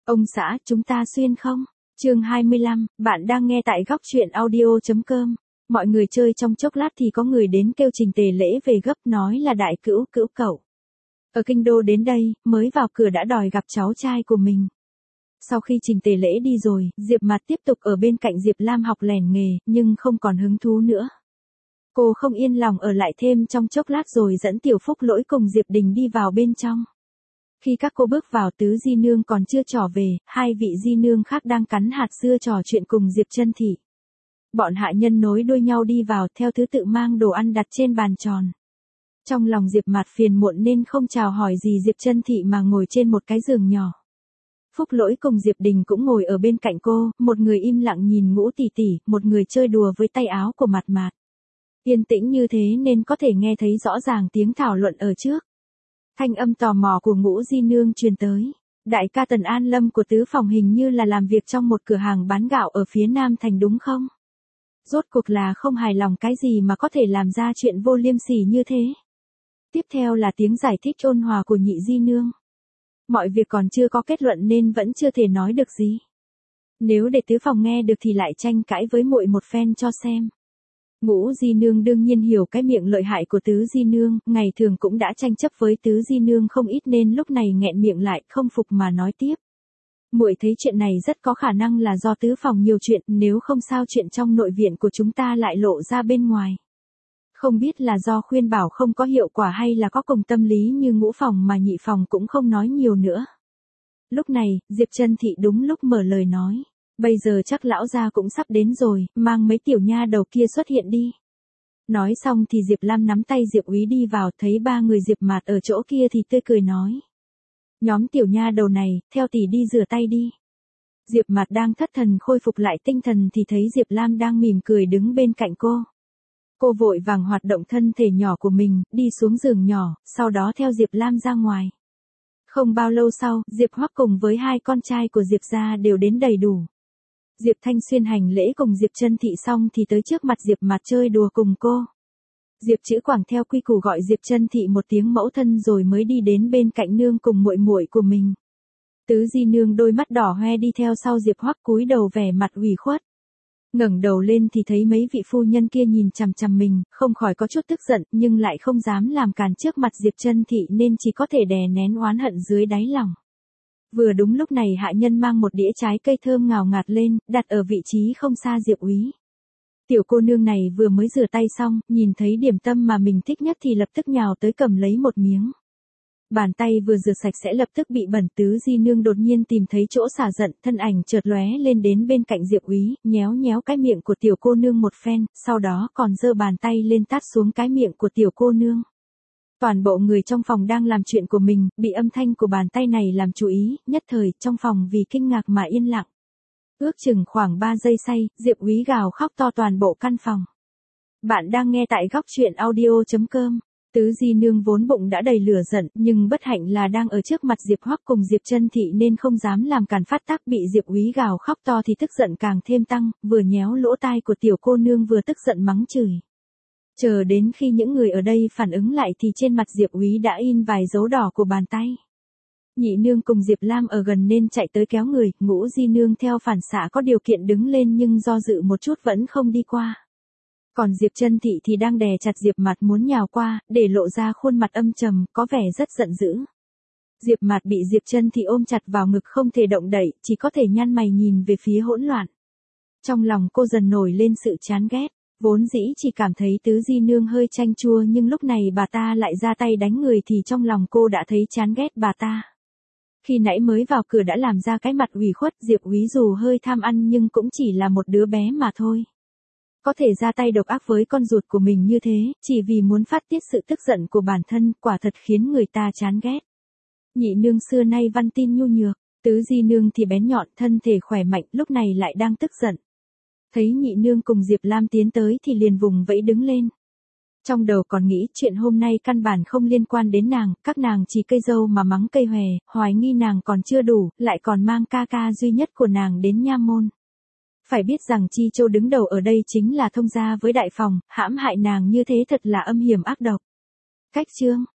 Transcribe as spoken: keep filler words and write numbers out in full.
Ông xã, chúng ta xuyên không? Chương hai mươi lăm, bạn đang nghe tại góc truyện audio chấm com. Mọi người chơi trong chốc lát thì có người đến kêu Trình Tề Lễ về gấp, nói là đại cữu cữu cậu ở kinh đô đến đây, mới vào cửa đã đòi gặp cháu trai của mình. Sau khi Trình Tề Lễ đi rồi, Diệp Mạt tiếp tục ở bên cạnh Diệp Lam học lèn nghề, nhưng không còn hứng thú nữa. Cô không yên lòng ở lại thêm trong chốc lát rồi dẫn Tiểu Phúc Lỗi cùng Diệp Đình đi vào bên trong. Khi các cô bước vào, Tứ Di Nương còn chưa trỏ về, hai vị Di Nương khác đang cắn hạt dưa trò chuyện cùng Diệp Chân Thị. Bọn hạ nhân nối đuôi nhau đi vào, theo thứ tự mang đồ ăn đặt trên bàn tròn. Trong lòng Diệp Mạt phiền muộn nên không chào hỏi gì Diệp Chân Thị mà ngồi trên một cái giường nhỏ. Phúc Lỗi cùng Diệp Đình cũng ngồi ở bên cạnh cô, một người im lặng nhìn Ngũ tỷ tỷ, một người chơi đùa với tay áo của Mạt Mạt. Yên tĩnh như thế nên có thể nghe thấy rõ ràng tiếng thảo luận ở trước. Thanh âm tò mò của Ngũ Di Nương truyền tới. Đại ca Tần An Lâm của tứ phòng hình như là làm việc trong một cửa hàng bán gạo ở phía Nam Thành đúng không? Rốt cuộc là không hài lòng cái gì mà có thể làm ra chuyện vô liêm sỉ như thế? Tiếp theo là tiếng giải thích ôn hòa của Nhị Di Nương. Mọi việc còn chưa có kết luận nên vẫn chưa thể nói được gì. Nếu để tứ phòng nghe được thì lại tranh cãi với muội một phen cho xem. Ngũ Di Nương đương nhiên hiểu cái miệng lợi hại của Tứ Di Nương, ngày thường cũng đã tranh chấp với Tứ Di Nương không ít nên lúc này nghẹn miệng lại, không phục mà nói tiếp. Muội thấy chuyện này rất có khả năng là do tứ phòng nhiều chuyện, nếu không sao chuyện trong nội viện của chúng ta lại lộ ra bên ngoài. Không biết là do khuyên bảo không có hiệu quả hay là có cùng tâm lý như Ngũ phòng mà Nhị phòng cũng không nói nhiều nữa. Lúc này, Diệp Chân Thị đúng lúc mở lời nói. Bây giờ chắc lão gia cũng sắp đến rồi, mang mấy tiểu nha đầu kia xuất hiện đi. Nói xong thì Diệp Lam nắm tay Diệp Úy đi vào, thấy ba người Diệp Mạt ở chỗ kia thì tươi cười nói. Nhóm tiểu nha đầu này, theo tỷ đi rửa tay đi. Diệp Mạt đang thất thần khôi phục lại tinh thần thì thấy Diệp Lam đang mỉm cười đứng bên cạnh cô. Cô vội vàng hoạt động thân thể nhỏ của mình, đi xuống giường nhỏ, sau đó theo Diệp Lam ra ngoài. Không bao lâu sau, Diệp Hoắc cùng với hai con trai của Diệp gia đều đến đầy đủ. Diệp Thanh Xuyên hành lễ cùng Diệp Chân Thị xong thì tới trước mặt Diệp Mạt chơi đùa cùng cô. Diệp Chữ Quảng theo quy củ gọi Diệp Chân Thị một tiếng mẫu thân rồi mới đi đến bên cạnh nương cùng muội muội của mình. Tứ Di Nương đôi mắt đỏ hoe đi theo sau Diệp Hoắc cúi đầu vẻ mặt ủy khuất. Ngẩng đầu lên thì thấy mấy vị phu nhân kia nhìn chằm chằm mình, không khỏi có chút tức giận nhưng lại không dám làm càn trước mặt Diệp Chân Thị nên chỉ có thể đè nén oán hận dưới đáy lòng. Vừa đúng lúc này hạ nhân mang một đĩa trái cây thơm ngào ngạt lên, đặt ở vị trí không xa Diệp Úy. Tiểu cô nương này vừa mới rửa tay xong, nhìn thấy điểm tâm mà mình thích nhất thì lập tức nhào tới cầm lấy một miếng. Bàn tay vừa rửa sạch sẽ lập tức bị bẩn. Tứ Di Nương đột nhiên tìm thấy chỗ xả giận, thân ảnh chợt lóe lên đến bên cạnh Diệp Úy, nhéo nhéo cái miệng của tiểu cô nương một phen, sau đó còn giơ bàn tay lên tát xuống cái miệng của tiểu cô nương. Toàn bộ người trong phòng đang làm chuyện của mình, bị âm thanh của bàn tay này làm chú ý, nhất thời trong phòng vì kinh ngạc mà yên lặng. Ước chừng khoảng ba giây say, Diệp Úy gào khóc to toàn bộ căn phòng. Bạn đang nghe tại góc truyện audio chấm com. Tứ Di Nương vốn bụng đã đầy lửa giận, nhưng bất hạnh là đang ở trước mặt Diệp Hoắc cùng Diệp Chân Thị nên không dám làm càn phát tác, bị Diệp Úy gào khóc to thì tức giận càng thêm tăng, vừa nhéo lỗ tai của tiểu cô nương vừa tức giận mắng chửi. Chờ đến khi những người ở đây phản ứng lại thì trên mặt Diệp Úy đã in vài dấu đỏ của bàn tay. Nhị nương cùng Diệp Lam ở gần nên chạy tới kéo người, Ngũ Di Nương theo phản xạ có điều kiện đứng lên nhưng do dự một chút vẫn không đi qua. Còn Diệp Chân Thị thì đang đè chặt Diệp Mạt muốn nhào qua, để lộ ra khuôn mặt âm trầm, có vẻ rất giận dữ. Diệp Mạt bị Diệp Chân Thị ôm chặt vào ngực không thể động đậy, chỉ có thể nhăn mày nhìn về phía hỗn loạn. Trong lòng cô dần nổi lên sự chán ghét. Vốn dĩ chỉ cảm thấy Tứ Di Nương hơi chanh chua nhưng lúc này bà ta lại ra tay đánh người thì trong lòng cô đã thấy chán ghét bà ta. Khi nãy mới vào cửa đã làm ra cái mặt ủy khuất, Diệp Úy dù hơi tham ăn nhưng cũng chỉ là một đứa bé mà thôi. Có thể ra tay độc ác với con ruột của mình như thế, chỉ vì muốn phát tiết sự tức giận của bản thân, quả thật khiến người ta chán ghét. Nhị nương xưa nay văn tin nhu nhược, Tứ Di Nương thì bén nhọn, thân thể khỏe mạnh, lúc này lại đang tức giận. Thấy nhị nương cùng Diệp Lam tiến tới thì liền vùng vẫy đứng lên. Trong đầu còn nghĩ chuyện hôm nay căn bản không liên quan đến nàng, các nàng chỉ cây dâu mà mắng cây hòe, hoài nghi nàng còn chưa đủ, lại còn mang ca ca duy nhất của nàng đến nha môn. Phải biết rằng Chi Châu đứng đầu ở đây chính là thông gia với đại phòng, hãm hại nàng như thế thật là âm hiểm ác độc. Cách chương,